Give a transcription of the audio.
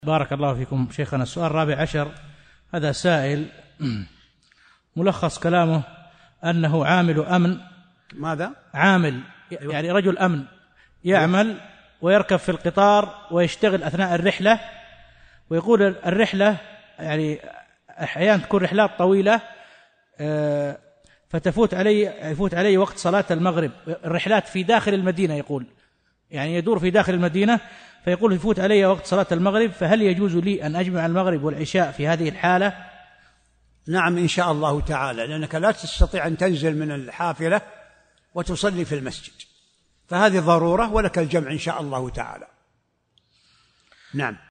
بارك الله فيكم شيخنا. السؤال الرابع عشر، هذا سائل ملخص كلامه أنه عامل أمن. ماذا؟ عامل يعني رجل أمن يعمل ويركب في القطار ويشتغل أثناء الرحلة، ويقول الرحلة يعني أحيانا تكون رحلات طويلة يفوت علي وقت صلاة المغرب. الرحلات في داخل المدينة، يقول يعني يدور في داخل المدينة، فيقول يفوت علي وقت صلاة المغرب، فهل يجوز لي أن أجمع المغرب والعشاء في هذه الحالة؟ نعم إن شاء الله تعالى، لأنك لا تستطيع أن تنزل من الحافلة وتصلي في المسجد، فهذه ضرورة ولك الجمع إن شاء الله تعالى. نعم.